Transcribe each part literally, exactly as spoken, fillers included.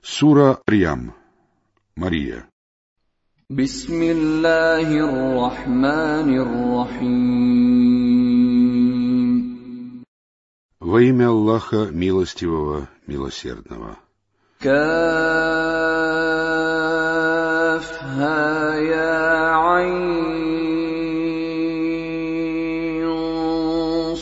Сура Марьям. Мария. Бисмиллахир рахманир рахим. Во имя Аллаха Милостивого, Милосердного. Каф ха я айн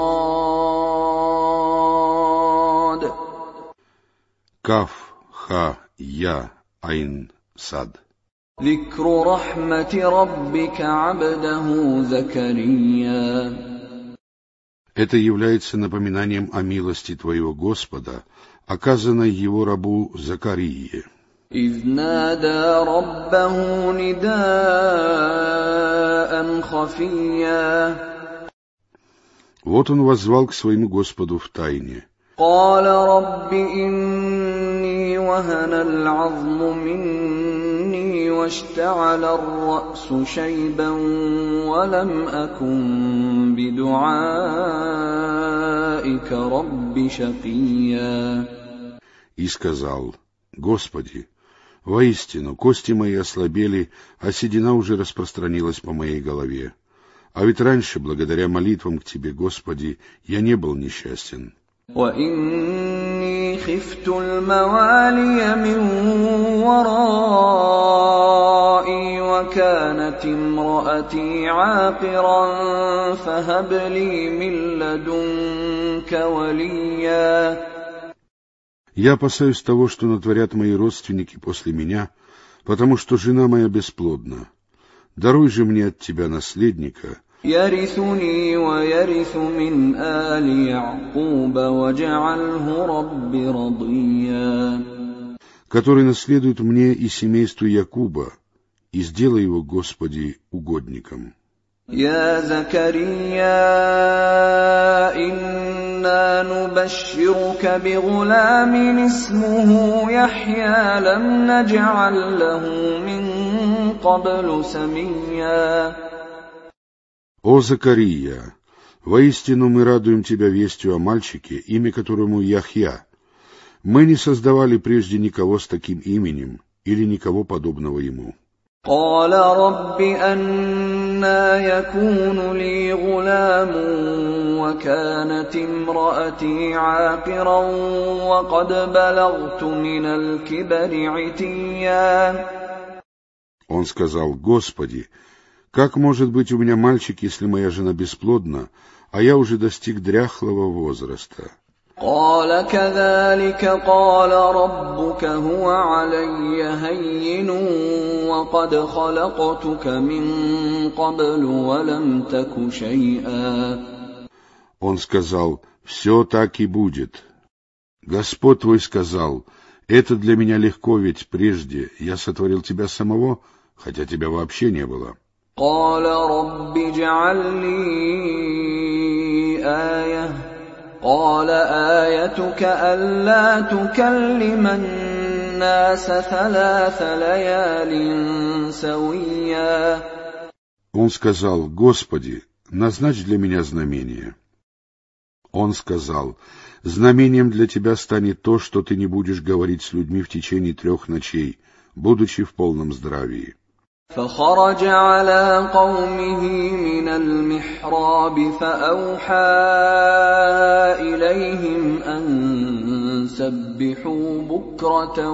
сад. Каф ха я айн сад. ذكر رحمة ربك عبده زكريا. Это является напоминанием о милости твоего Господа, оказанной его рабу Закарии. إذ نادى ربه نداء خفيا. Вот он воззвал к своему Господу в тайне. قال رب إني وهن العظم مني واشتعل الرأس شيبا ولم أكن بدعائك رب شقيا. И сказал: Господи, воистину кости мои ослабели, а седина уже распространилась по моей голове. А ведь раньше, благодаря молитвам к Тебе, Господи, я не был несчастен. وإني خفت الموالي من ورائي وكانت امرأتي عاقرا فهب لي من لدنك وليا. Я опасаюсь того, что натворят мои родственники после меня, потому что жена моя бесплодна. Даруй же мне от Тебя наследника, يرثني ويرث من آل يعقوب واجعله رب رضيا. который наследует мне и семейству Якуба, и сделай его, Господи, угодником. يا زكريا إنا نبشرك بغلام اسمه يحيى لم نجعل له من قبل سميا. О Закария, воистину мы радуем тебя вестью о мальчике, имя которому Яхья. Мы не создавали прежде никого с таким именем или никого подобного ему. قال رب أنى يكون لي غلام وكانت امرأتي عاقرا وقد بلغت من الكبر عتيا. Он сказал: Господи, как может быть у меня мальчик, если моя жена бесплодна, а я уже достиг дряхлого возраста? قال كذلك قال ربك هو علي هين وقد خلقتك من قبل ولم تك شيئا. Он сказал: все так и будет. Господь твой сказал: это для меня легко, ведь прежде я сотворил тебя самого, хотя тебя вообще не было. قال رب اجعل لي آية. قال آيتك ألا تكلم الناس ثلاث ليال سويا. Он сказал: Господи, назначь для меня знамение. Он сказал: знамением для тебя станет то, что ты не будешь говорить с людьми в течение трех ночей, будучи в полном здравии. فخرج على قومه من المحراب فأوحى إليهم أن سبحوا بكرة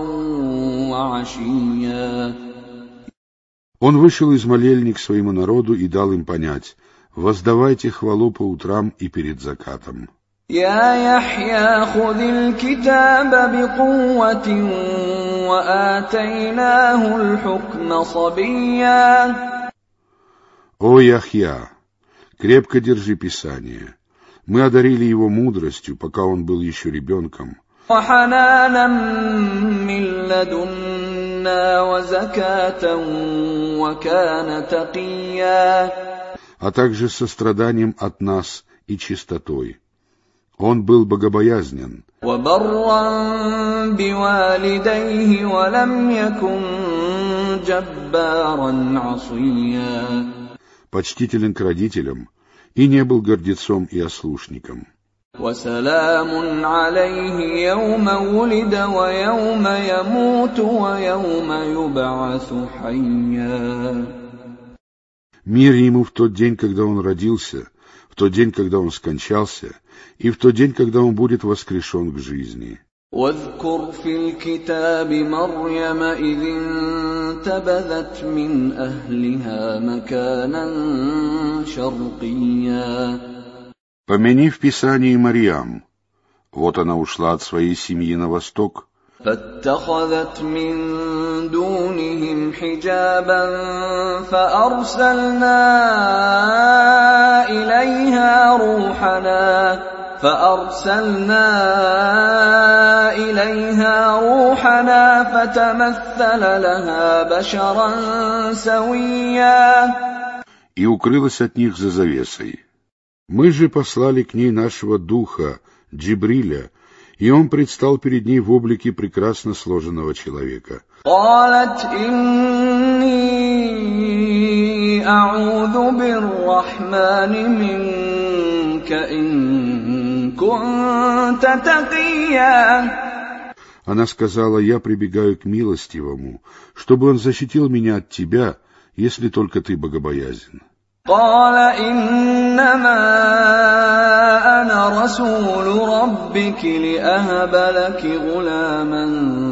وعشيا. Он вышел из молельни к своему народу и дал им понять: воздавайте хвалу по утрам и перед закатом. يا يحيى خذ الكتاب بقوة وآتيناه الحكم صبيا. О Яхья, крепко держи Писание. Мы одарили его мудростью, пока он был еще ребенком. وحنانا من لدنا وزكاة وكان تقيا. А также состраданием от нас и чистотой. Он был богобоязнен. وبرا بوالديه ولم يكن جبارا عصيا. Почтителен к родителям и не был гордецом и ослушником. وسلام عليه يوم ولد ويوم يموت ويوم يبعث حيا. Мир ему в тот день, когда он родился, в тот день, когда он скончался, и в тот день, когда он будет воскрешен к жизни. واذكر في الكتاب مريم إذ انتبذت من أهلها مكانا شرقيا. Помяни в Писании Марьям. Вот она ушла от своей семьи на восток. فاتخذت من دونهم حجابا فأرسلنا إليها روحنا فأرسلنا إليها روحنا فتمثل لها بشرا سويا. И укрылась от них за завесой. Мы же послали к ней нашего духа, Джибриля, и он предстал перед ней в облике прекрасно сложенного человека. قالت إني أعوذ بالرحمن منك إن كنت تقيا. Она сказала: я прибегаю к милостивому, чтобы он защитил меня от тебя, если только ты богобоязен. قال إنما أنا رسول ربك لأهب لك غلاما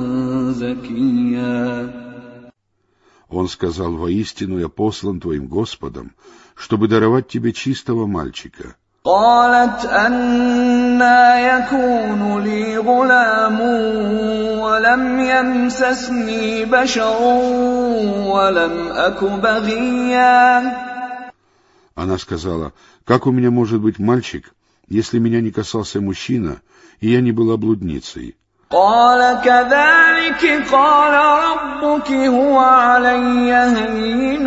زكيا. Он сказал: воистину я послан твоим Господом, чтобы даровать тебе чистого мальчика. قالت أنى يكون لي غلام ولم يمسسني بشر ولم أك بغيا. Она сказала: как у меня может быть мальчик, если меня не касался мужчина, и я не была блудницей? قال كذلك قال ربك هو علي هين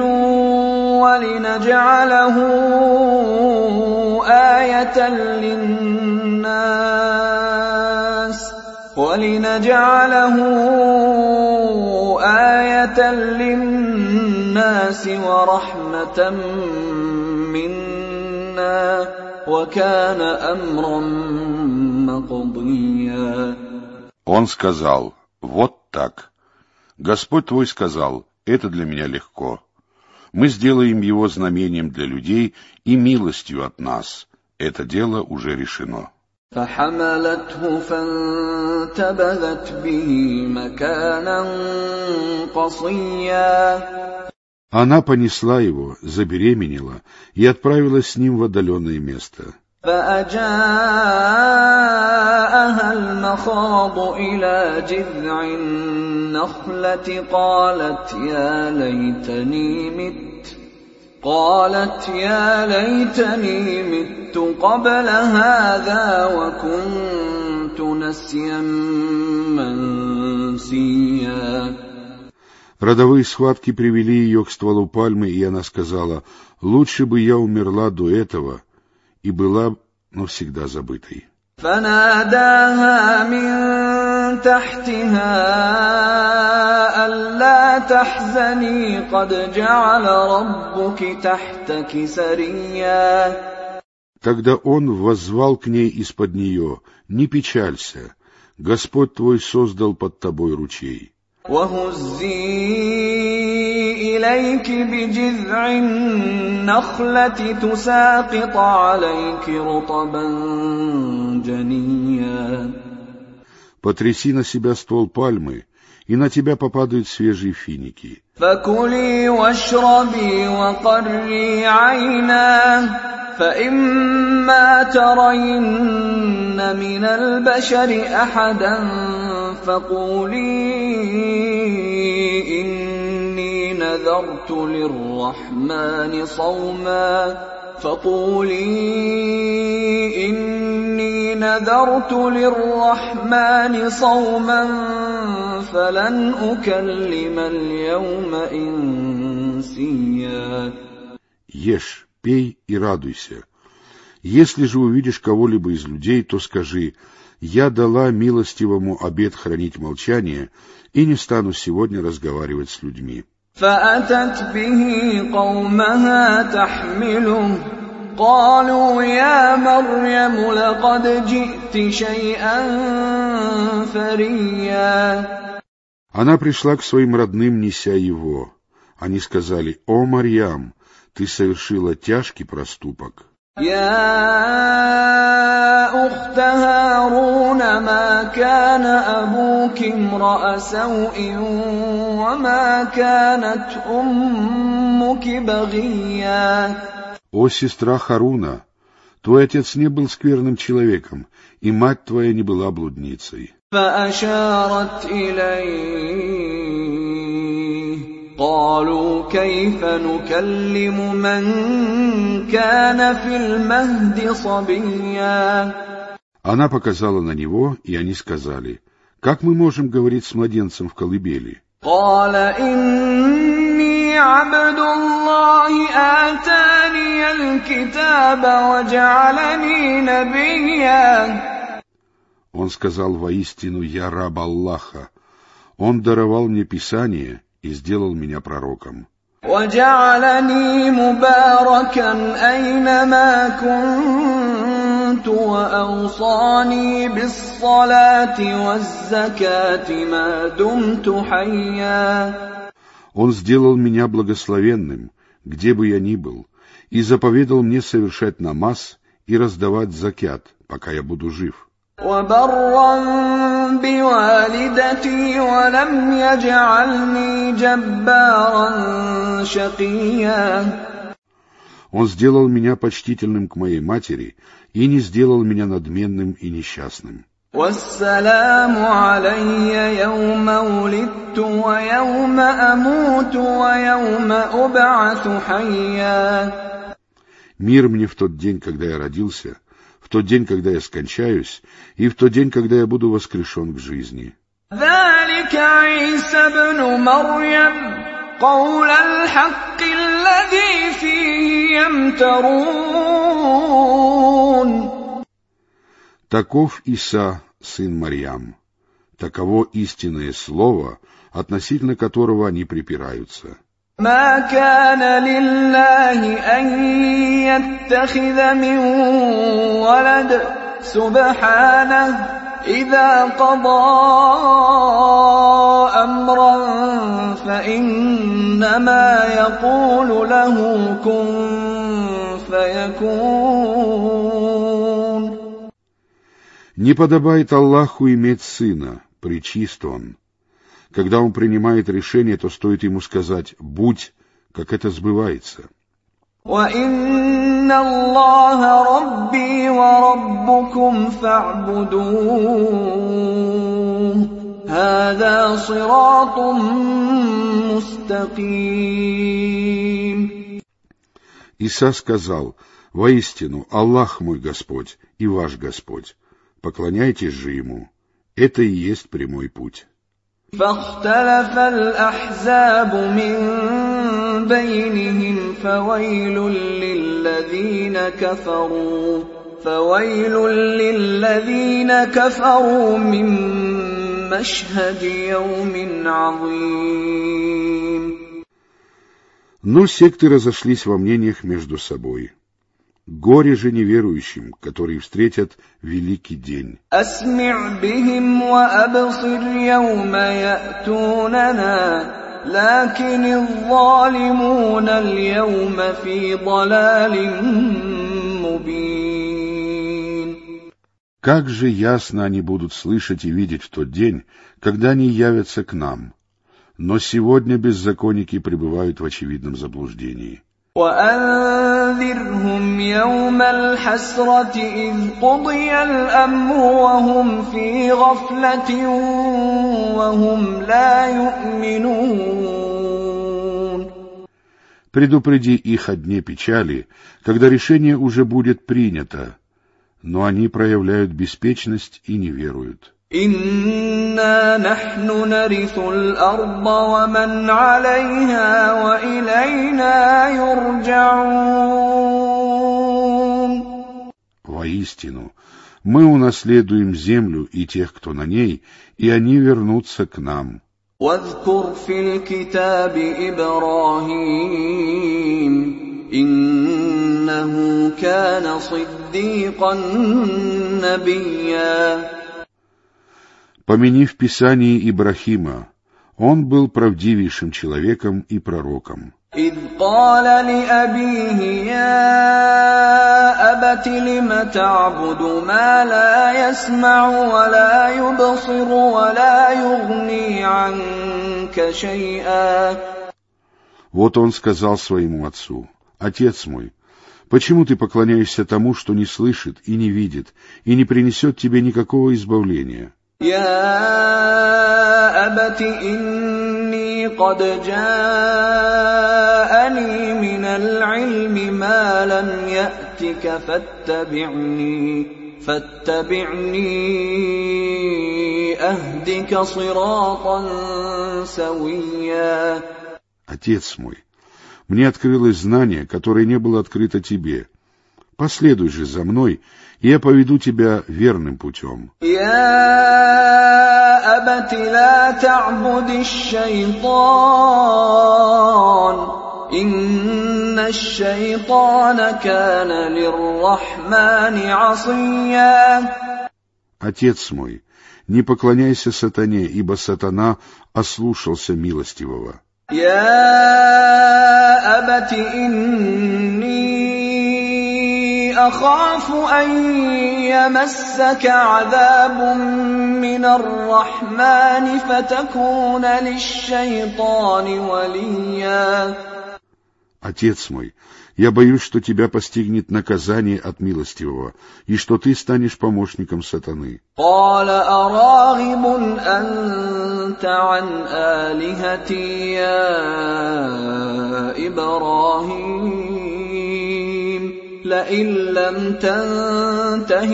ولنجعله آية للناس ولنجعله آية للناس ورحمة منا وكان أمرا مقضيا. Он сказал: вот так. Господь твой сказал: это для меня легко. Мы сделаем его знамением для людей и милостью от нас. Это дело уже решено. فحملته فانتبذت به مكانا قصيا. Она понесла его, забеременела и отправилась с ним в отдаленное место. فأجاءها المخاض إلى جذع النخلة قالت يا ليتني مت قالت يا ليتني مت قبل هذا وكنت نسيا منسيا. Родовые схватки привели ее к стволу пальмы, и она сказала: лучше бы я умерла до этого и была навсегда забытой. فناداها من تحتها ألا تحزني قد جعل ربك تحتك سريا. Тогда он воззвал к ней из-под нее: не печалься, Господь твой создал под тобой ручей. وهزي إليك بجذع النخلة تساقط عليك رطبا جنيا. Потряси на себя ствол пальмы, и на тебя попадают свежие финики. فكلي واشربي وقري عينا فإما ترين من البشر أحدا فقولي إني نذرت للرحمن صوما فقولي إني نذرت للرحمن صوما فلن أكلم اليوم إنسيا. Ешь, пей и радуйся. Если же увидишь кого-либо из людей, то скажи: я дала милостивому обет хранить молчание и не стану сегодня разговаривать с людьми. فأتت به قومها تحمله قالوا يا مريم لقد جئت شيئا فريا. Она пришла к своим родным, неся его. Они сказали: «О, Марьям, ты совершила тяжкий проступок». يا أخت هارون ما كان أبوك امرأ سوء وما كانت أمك بغيا. «О, сестра Харуна, твой отец не был скверным человеком, и мать твоя не была блудницей». فأشارت إليه قالوا كيف نكلم من كان في المهد صبيا. Она показала на него, и они сказали: «Как мы можем говорить с младенцем в колыбели?» قال إني عبد الله آتاني الكتاب وجعلني نبيا. Он сказал: «Воистину, я раб Аллаха. Он даровал мне Писание и сделал меня пророком». وجعلني مباركا أينما كنت وأوصاني بالصلاة والزكاة ما دمت حيا. Он сделал меня благословенным, где бы я ни был, и заповедал мне совершать намаз и раздавать закят, пока я буду жив. وبرا بوالدتي ولم يجعلني جبارا شقيا. Он сделал меня почтительным к моей матери и не сделал меня надменным и несчастным. والسلام علي يوم ولدت ويوم أموت ويوم أبعث حيا. Мир мне в тот день, когда я родился, в тот день, когда я скончаюсь, и в тот день, когда я буду воскрешен к жизни. ذلك عيسى ابن مريم قول الحق الذي فيه يمترون. Таков Иса, сын Марьям, таково истинное слово, относительно которого они припираются. ما كان لله أن يتخذ من ولد سبحانه إذا قضى أمرا فإنما يقول له كن فيكون. Не подобает Аллаху иметь сына, пречист он. Когда он принимает решение, то стоит ему сказать «будь», как это сбывается. وَإِنَّ اللَّهَ رَبِّي وَرَبُّكُمْ فَاعْبُدُوهُ هَذَا صِرَاطٌ مُسْتَقِيمٌ. Иса сказал: «Воистину, Аллах мой Господь и ваш Господь. Поклоняйтесь же Ему. Это и есть прямой путь». فاختلف الأحزاب من بينهم فويل للذين كفروا فويل للذين كفروا من مشهد يوم عظيم. Но секты разошлись во мнениях между собой. Горе же неверующим, которые встретят великий день. أسمع بهم وأبصر يوم يأتوننا لكن الظالمون اليوم في ضلال مبين. Как же ясно они будут слышать и видеть в тот день, когда они явятся к нам. Но сегодня беззаконники пребывают в очевидном заблуждении. وأنذرهم يوم الحسرة إذ قضي الأمر وهم في غفلة وهم لا يؤمنون. Предупреди их о дне печали, когда решение уже будет принято, но они проявляют беспечность и не веруют. إنا نحن نرث الأرض ومن عليها وإلينا يرجعون. Воистину, мы унаследуем землю и тех, кто на ней, и они вернутся к нам. واذكر في الكتاب إبراهيم إن إنه كان صديقا نبيا. Помяни в Писании Ибрахима, он был правдивейшим человеком и пророком. إذ قال لأبيه يا أبت لم تعبد ما لا يسمع ولا يبصر ولا يغني عنك شيئا. Вот он сказал своему отцу: «Отец мой, почему ты поклоняешься тому, что не слышит и не видит, и не принесет тебе никакого избавления?» يا أبت إني قد جاءني من العلم ما لم يأتك فاتبعني فاتبعني أهدك صراطا سويا. Отец мой, мне открылось знание, которое не было открыто тебе. Последуй же за мной, и я поведу тебя верным путем. يا أبت لا تعبد الشيطان إن الشيطان كان للرحمن عصيا. Отец мой, не поклоняйся сатане, ибо сатана ослушался милостивого. يا أبت إني أخاف أن يمسك عذاب من الرحمن فتكون للشيطان وليا. Отец мой, я боюсь, что тебя постигнет наказание от милостивого, и что ты станешь помощником сатаны. قال أراغب أنت عن آلهتي يا إبراهيم لئن لم تنته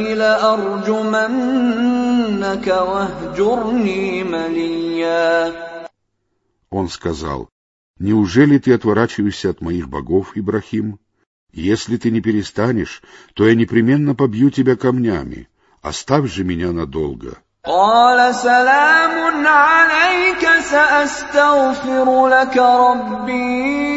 لأرجمنك واهجرني مليا. Он сказал: «Неужели ты отворачиваешься от моих богов, Ибрахим? Если ты не перестанешь, то я непременно побью тебя камнями. Оставь же меня надолго». قال سلام عليك سأستغفر لك ربي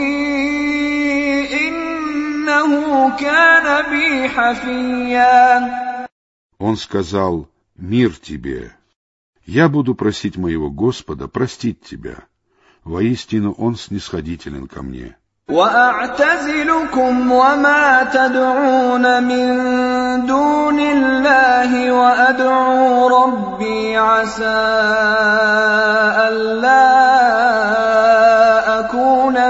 إنه كان بي حفيا. Он сказал: «Мир тебе! Я буду просить моего Господа простить тебя. Воистину Он снисходителен ко мне». وأعتزلكم وما تدعون من دون الله وأدعو ربي عسى ألا أكون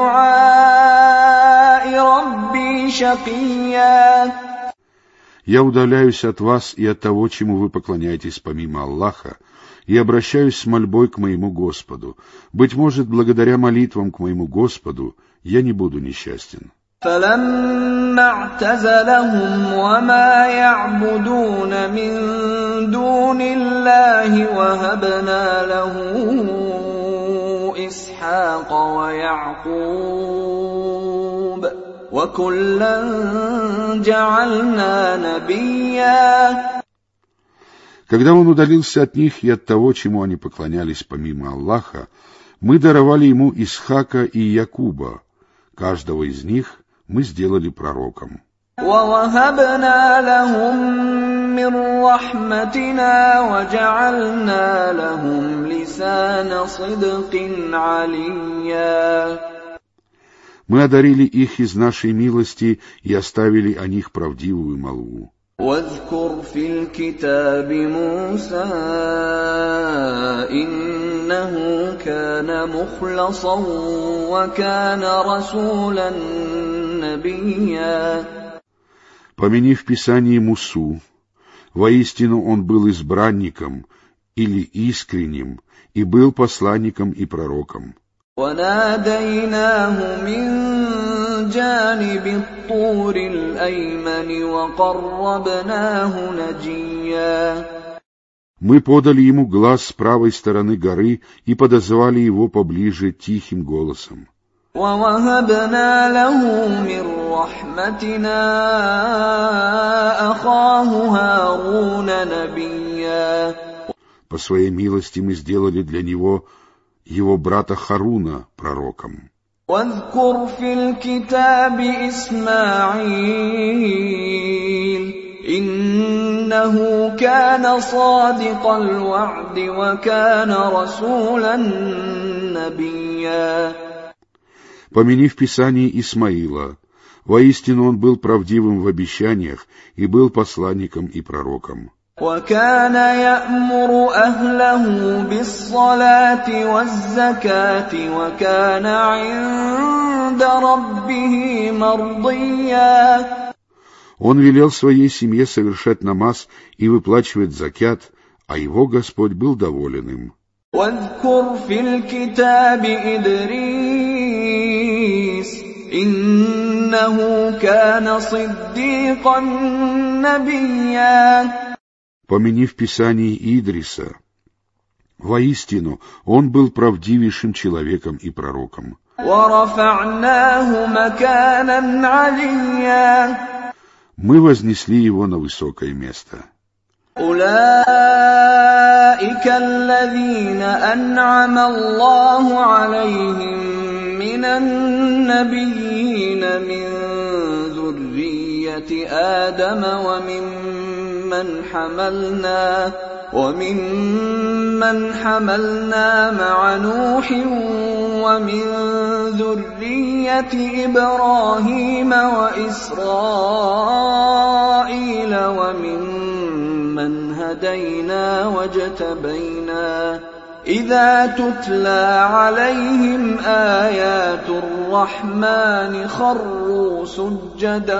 بدعاء ربي شقيا. Я удаляюсь от вас и от того, чему вы поклоняетесь помимо Аллаха, и обращаюсь с мольбой к моему Господу. Быть может, благодаря молитвам к моему Господу я не буду несчастен. فلما اعتزلهم وما يعبدون من دون الله وهبنا له إسحاق ويعقوب وكلا جعلنا نبيا. Когда он удалился от них и от того, чему они поклонялись помимо Аллаха, мы даровали ему Исхака и Якуба. Каждого из них мы сделали пророком. وَوَهَبْنَا لَهُم مِّن رَّحْمَتِنَا وَجَعَلْنَا لَهُمْ لِسَانَ صِدْقٍ عَلِيًّا. Мы одарили их из нашей милости и оставили о них правдивую молву. واذكر في الكتاب موسى إنه كان مخلصا وكان رسولا نبيا. Помяни в Писании Мусу. Воистину он был избранником или искренним и был посланником и пророком. وناديناه من جانب الطور الأيمن وقربناه نجيا. Мы подали ему глаз с правой стороны горы и подозвали его поближе тихим голосом. ووهبنا له من رحمتنا أخاه هارون نبيا. По своей милости мы сделали для него его брата Харуна пророком. واذكر في الكتاب إسماعيل إنه كان صادق الوعد وكان رسولا نبيا. Помяни в Писании Исмаила. Воистину он был правдивым в обещаниях и был посланником и пророком. وكان يأمر أهله بالصلاة والزكاة وكان عند ربه مرضيا. Он велел своей семье совершать намаз и выплачивать закят, а его Господь был доволен им. واذكر في الكتاب إدريس إنه كان صديقا نبيا. Помяни в Писании Идриса. Воистину, он был правдивейшим человеком и пророком. وَرَفَعْنَاهُ مَكَانًا عَلِيًّا. Мы вознесли его на высокое место. أُولَئِكَ الَّذِينَ أَنْعَمَ اللَّهُ عَلَيْهِمْ مِنَ النَّبِيِّينَ مِنْ ذُرِّيَّةِ آدَمَ وَمِمَّنْ حَمَلْنَا وَمِمَّنْ حَمَلْنَا مَعَ نُوحٍ وَمِنْ ذُرِّيَّةِ إِبْرَاهِيمَ وَإِسْرَائِيلَ وَمِمَّنْ هَدَيْنَا وَاجْتَبَيْنَا إِذَا تُتْلَى عَلَيْهِمْ آيَاتُ الرَّحْمَنِ خَرُّوا سُجَّدًا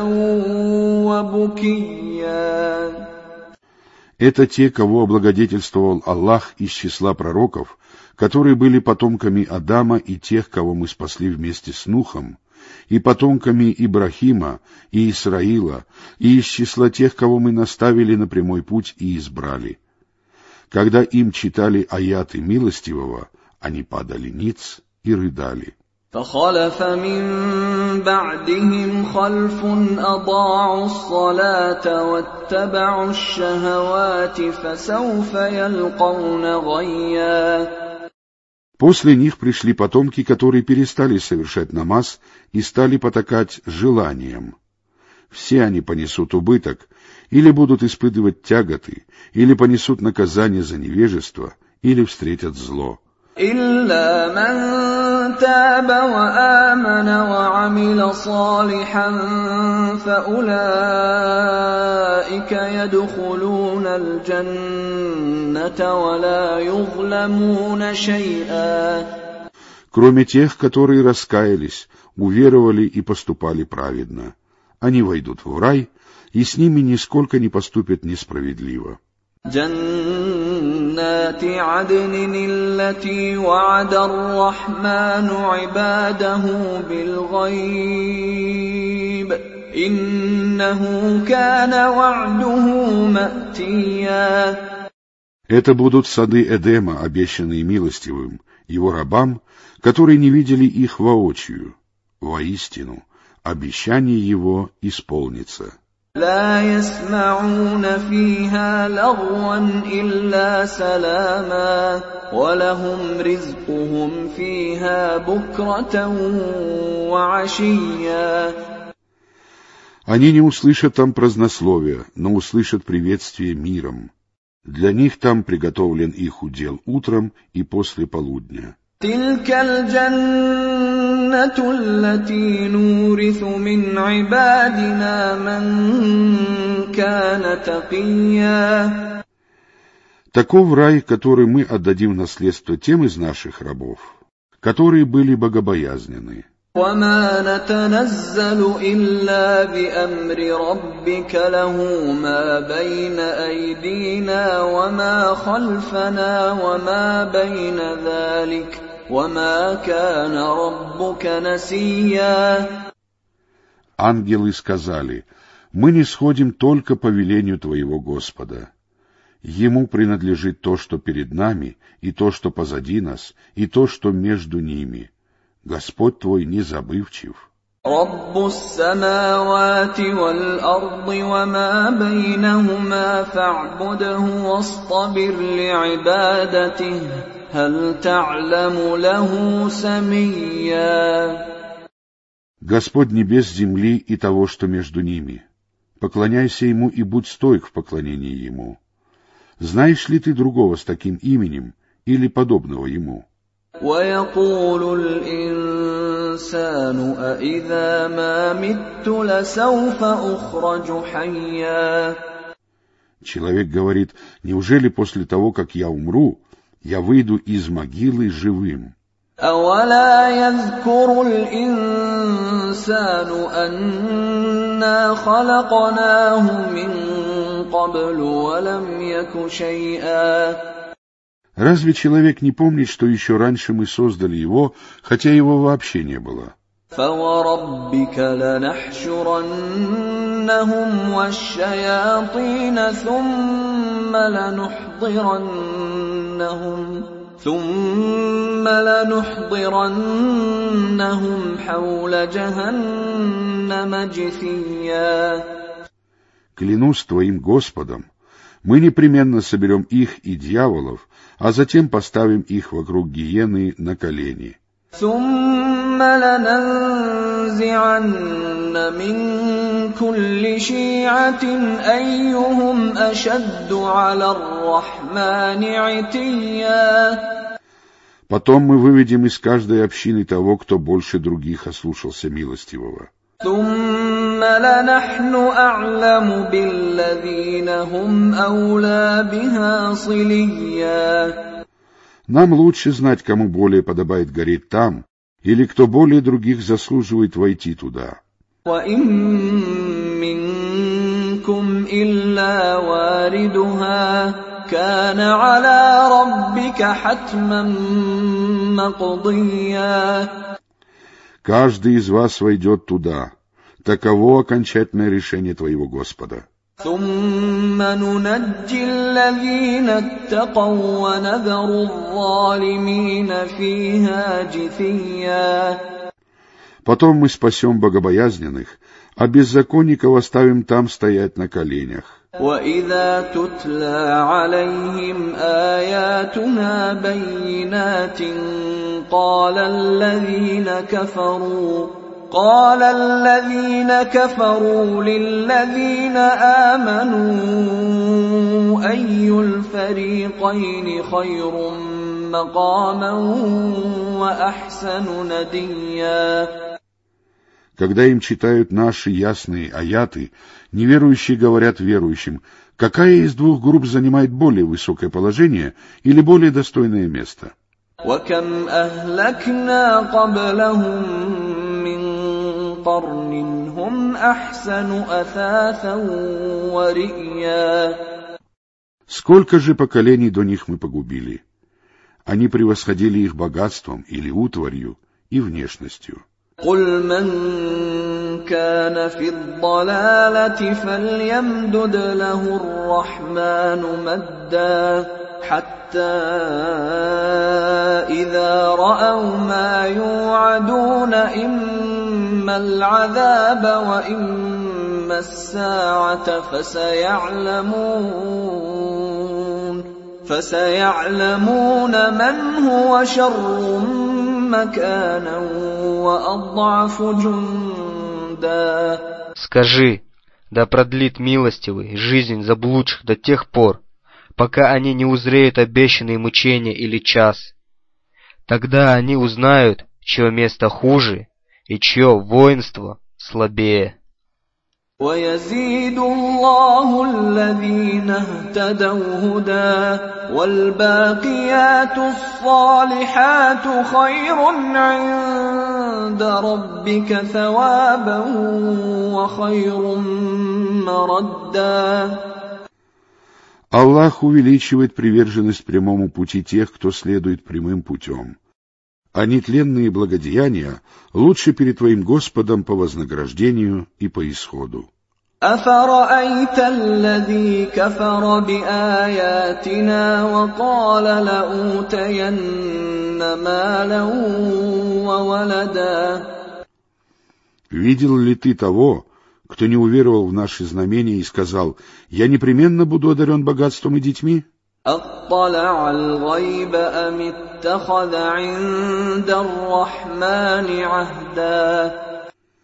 وَبُكِيًّا. Это те, кого облагодетельствовал Аллах из числа пророков, которые были потомками Адама и тех, кого мы спасли вместе с Нухом, и потомками Ибрахима и Исраила, и из числа тех, кого мы наставили на прямой путь и избрали. Когда им читали аяты милостивого, они падали ниц и рыдали. فخلف من بعدهم خلف أضاعوا الصلاة واتبعوا الشهوات فسوف يلقون غيا. После них пришли потомки, которые перестали совершать намаз и стали потакать желанием. Все они понесут убыток, или будут испытывать тяготы, или понесут наказание за невежество, или встретят зло. إلا من تاب وآمن وعمل صالحا فأولئك يدخلون الجنة ولا يظلمون شيئا. Кроме тех, которые раскаялись, уверовали и поступали праведно. Они войдут в рай, и с ними нисколько не поступят несправедливо. جنات عدن التي وعد الرحمن عباده بالغيب إنه كان وعده مأتيا. Это будут сады Эдема, обещанные милостивым, его рабам, которые не видели их воочию. Воистину, обещание его исполнится. لا يسمعون فيها لغوا إلا سلاما ولهم رزقهم فيها بكرة وعشيا. Они не услышат там празднословия, но услышат приветствие миром. Для них там приготовлен их удел утром и после полудня. تلك الجنة التي نورث من عبادنا من كان تقيا. Таков рай, который мы отдадим в наследство тем из наших рабов, которые были богобоязненны. وما نتنزل إلا بأمر ربك له ما بين أيدينا وما خلفنا وما بين ذلك وما كان ربك نسيا. Ангелы сказали: мы не сходим только по велению твоего Господа. Ему принадлежит то, что перед нами, и то, что позади нас, и то, что между ними. Господь твой не забывчив. رب السماوات والأرض وما بينهما فاعبده واصطبر لعبادته هل تعلم له سميا. Господь небес, земли и того, что между ними. Поклоняйся Ему и будь стойк в поклонении Ему. Знаешь ли ты другого с таким именем или подобного Ему? وَيَقُولُ الْإِنسَانُ أَإِذَا مَا مِتُّ لَسَوْفَ أُخْرَجُ حَيًّا. Человек говорит: неужели после того, как я умру, я выйду из могилы живым? أَوَلَا يَذْكُرُ الْإِنسَانُ أَنَّا خَلَقْنَاهُ مِن قَبْلُ وَلَمْ يَكُ شَيْئًا. Разве человек не помнит, что еще раньше мы создали его, хотя его вообще не было? فَوَرَبِّكَ لَنَحْشُرَنَّهُمْ وَالشَّيَاطِينَ ثُمَّ لَنُحْضِرَنَّهُمْ ثُمَّ لَنُحْضِرَنَّهُمْ حَوْلَ جَهَنَّمَ جِثِيًّا. Клянусь твоим Господом, мы непременно соберем их и дьяволов, а затем поставим их вокруг гиены на колени. ثُمَّ لَنَنزِعَنَّ مِن كُلِّ شِيعَةٍ أَيُّهُمْ أَشَدُّ عَلَى الرَّحْمَنِ عِتِيًّا. Потом мы выведем из каждой общины того, кто больше других ослушался милостивого. ثُمَّ لَنَحْنُ أَعْلَمُ بِالَّذِينَ هُمْ أَوْلَىٰ بِهَا صِلِيًّا. Нам лучше знать, кому более подобает гореть там, или кто более других заслуживает войти туда. وَإِن مِّنكُمْ إِلَّا وَارِدُهَا كَانَ عَلَىٰ رَبِّكَ حَتْمًا مَّقْضِيًّا. Каждый из вас войдет туда. Таково окончательное решение твоего Господа. ثُمَّ نُنَجِّي الَّذِينَ اتَّقَوا وَنَذَرُ الظَّالِمِينَ فِيهَا جِثِيًّا. Потом мы спасем богобоязненных, а беззаконников оставим там стоять на коленях. وَإِذَا تُتْلَىٰ عَلَيْهِمْ آيَاتُنَا بَيِّنَاتٍ قَالَ الَّذِينَ كَفَرُوا قال الذين كفروا للذين آمنوا أي الفريقين خير مقاما وأحسن نديا. Когда им читают наши ясные аяты, неверующие говорят верующим: какая из двух групп занимает более высокое положение или более достойное место? وَكَمْ أَهْلَكْنَا قَبْلَهُم مِّن قَرْنٍ هُمْ أَحْسَنُ أَثَاثًا وَرِئْيًا. Сколько же поколений до них мы погубили? Они превосходили их богатством или утварью и внешностью. قُلْ مَن كَانَ فِي الضَّلَالَةِ فَلْيَمْدُدْ لَهُ الرَّحْمَٰنُ مَدًّا حَتَّىٰ إِذَا رَأَوْا مَا يُوعَدُونَ إِمَّا الْعَذَابَ وَإِمَّا السَّاعَةَ فَسَيَعْلَمُونَ فَسَيَعْلَمُونَ مَنْ هُوَ شَرٌّ مَكَانًا وَأَضْعَفُ جُندًا. Скажи: да продлит милостивый жизнь заблудших до тех пор, пока они не узреют обещанные мучения или час. Тогда они узнают, чье место хуже и чье воинство слабее. وَيَزِيدُ اللَّهُ الَّذِينَ اهْتَدَوْا هُدًى وَالْبَاقِيَاتُ الصَّالِحَاتُ خَيْرٌ عِندَ رَبِّكَ ثَوَابًا وَخَيْرٌ مَّرَدًّا. Аллах увеличивает приверженность прямому пути тех, кто следует прямым путем. А нетленные благодеяния лучше перед твоим Господом по вознаграждению и по исходу. أَفَرَأَيْتَ الَّذِي كَفَرَ بِآيَاتِنَا وَقَالَ لَأُوتَيَنَّ مَالًا وَوَلَدًا. Видел ли ты того, кто не уверовал в наши знамения и сказал: я непременно буду одарен богатством и детьми? أَطَّلَعَ الْغَيْبَ أَمِ اتَّخَذَ عِندَ الرَّحْمَٰنِ عَهْدًا.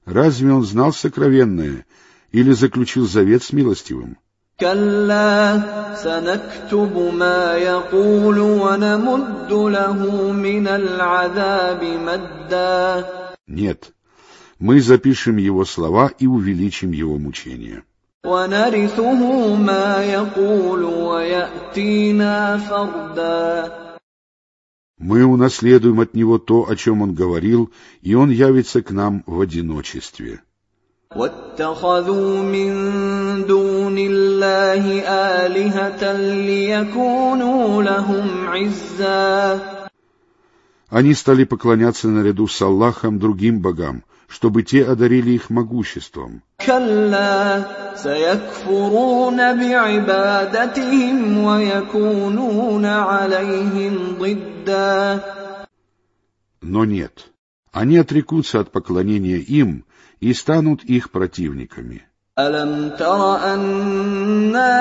Разве он знал сокровенное или заключил завет с милостивым? كلا سنكتب ما يقول ونمد له من العذاب مدا. Нет, мы запишем его слова и увеличим его мучения. ونرثه ما يقول ويأتينا فردا. Мы унаследуем от него то, о чем он говорил, и он явится к нам в одиночестве. واتخذوا من دون الله آلهة ليكونوا لهم عزا. Они стали поклоняться наряду с Аллахом другим богам, чтобы те одарили их могуществом. كلا سيكفرون بعبادتهم ويكونون عليهم ضدا. Но нет, они отрекутся от поклонения им и станут их противниками. ألم تر أنا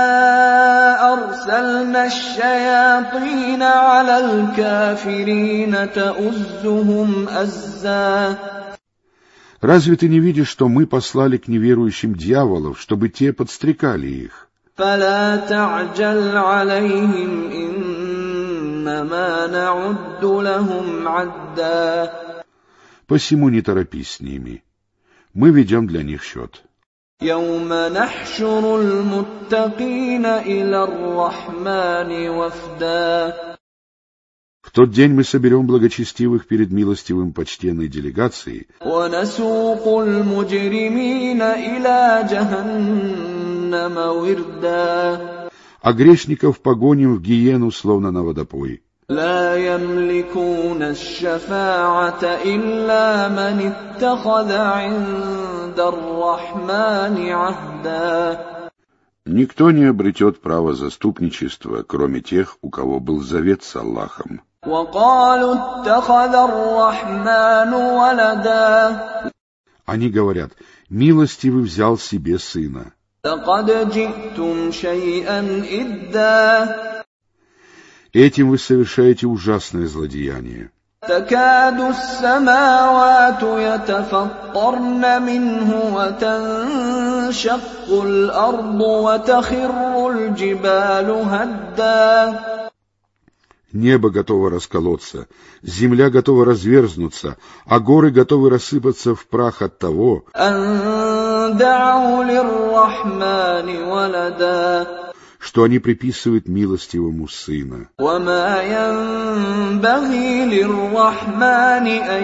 أرسلنا الشياطين على الكافرين تؤزهم أزا. Разве ты не видишь, что мы послали к неверующим дьяволов, чтобы те подстрекали их? فلا تعجل عليهم إنما نعد لهم عدا. Посему не торопись с ними. Мы ведем для них счет. يوم نحشر المتقين إلى الرحمن وفدا. В тот день мы соберем благочестивых перед милостивым почтенной делегацией, ونسوق المجرمين إلى جهنم وردا. а грешников погоним в гиену, словно на водопой. لا يملكون الشفاعة إلا من اتخذ عند الرحمن عهدا. Никто не обретет право заступничества, кроме тех, у кого был завет с Аллахом. وقالوا اتخذ الرحمن ولدا. Они говорят: милостивый взял себе сына. لقد جئتم شيئا إدا. Этим вы совершаете ужасное злодеяние. تكاد السماوات يتفطرن منه وتنشق الأرض وتخر الجبال هدا. Небо готово расколоться, земля готова разверзнуться, а горы готовы рассыпаться в прах от того, أن دعوا للرحمن ولدا. что они приписывают милостивому сына. وما ينبغي للرحمن أن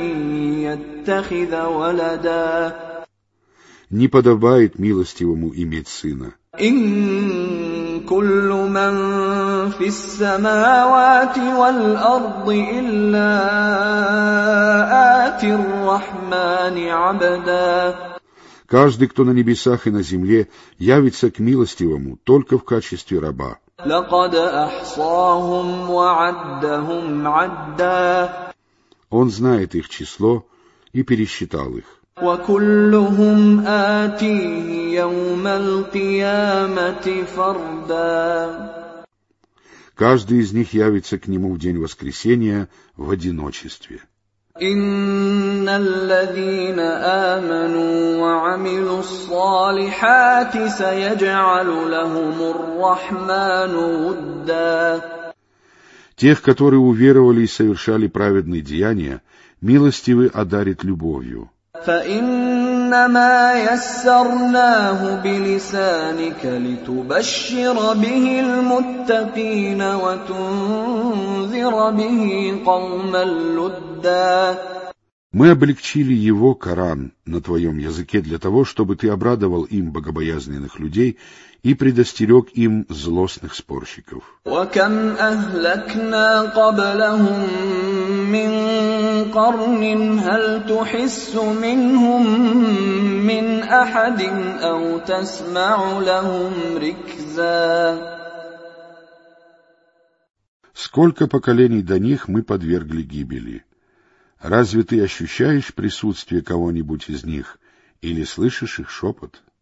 يتخذ ولدا. Не подобает милостивому иметь сына. إن كل من في السماوات والأرض إلا آتي الرحمن عبدا. Каждый, кто на небесах и на земле, явится к милостивому только в качестве раба. لقد أحصاهم وعدهم عدا. Он знает их число и пересчитал их. وكلهم آتيه يوم القيامة فردا. Каждый из них явится к нему в день воскресения в одиночестве. إن الذين آمنوا وعملوا الصالحات سيجعل لهم الرحمن ودا. Тех, которые уверовали и совершали праведные деяния, милостивый одарит любовью. فإنما يسرناه بلسانك لتبشر به المتقين وتنذر به قوما لدا. Мы облегчили его, Коран, на твоем языке для того, чтобы ты обрадовал им богобоязненных людей и предостерег им злостных спорщиков. وكم أهلكنا قبلهم من قرن هل تحس منهم من أحد أو تسمع لهم ركزا. Сколько поколений до них мы подвергли гибели. Разве ты ощущаешь присутствие кого-нибудь из них или слышишь их шепот?